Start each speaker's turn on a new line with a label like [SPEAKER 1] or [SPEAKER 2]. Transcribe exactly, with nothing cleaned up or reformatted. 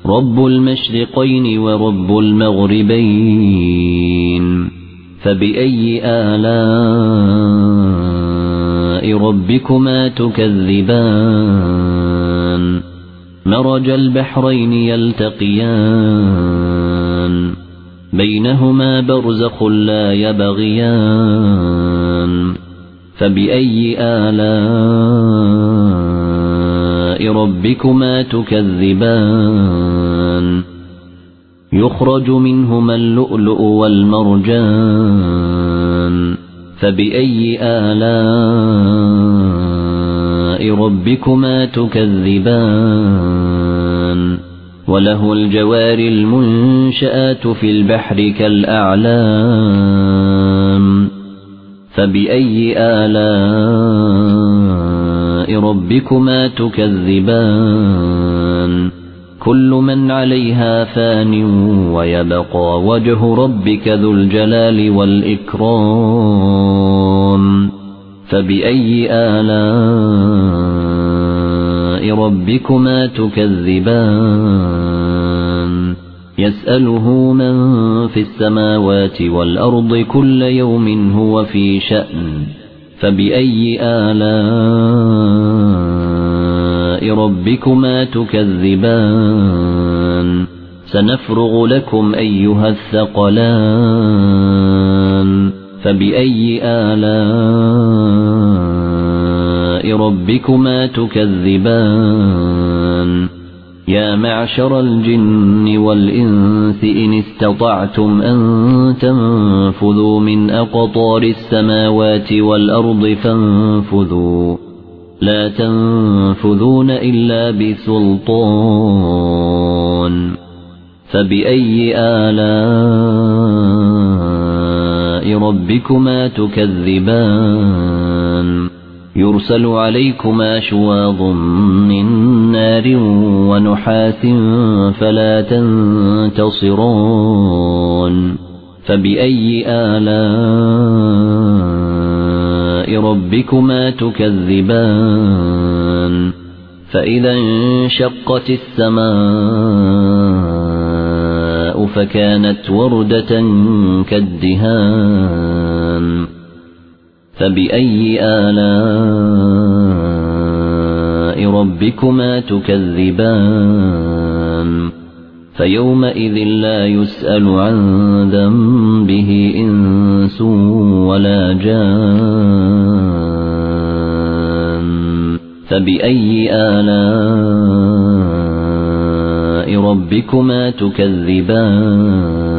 [SPEAKER 1] رب المشرقين ورب المغربين فبأي آلاء ربكما تكذبان مرج البحرين يلتقيان بينهما برزخ لا يبغيان فبأي آلاء ربكما تكذبان يخرج منهما اللؤلؤ والمرجان فبأي آلاء ربكما تكذبان وله الجوار المنشآت في البحر كالأعلام فبأي آلاء ربكما تكذبان كل من عليها فان ويبقى وجه ربك ذو الجلال والإكرام فبأي آلاء ربكما تكذبان يسأله من في السماوات والأرض كل يوم هو في شأن فبأي آلاء ربكما تكذبان سنفرغ لكم أيها الثقلان فبأي آلاء ربكما تكذبان يا معشر الجن والإنس إن استطعتم أن تنفذوا من أقطار السماوات والأرض فانفذوا لا تنفذون إلا بسلطان فبأي آلاء ربكما تكذبان يرسل عليكما شواظ من نار ونحاس فلا تنتصران فبأي آلاء ربكما تكذبان فإذا انشقت السماء فكانت وردة كالدهان فبأي آلاء ربكما تكذبان فيومئذ لا يسأل عن ذنبه إنس ولا جان فبأي آلاء ربكما تكذبان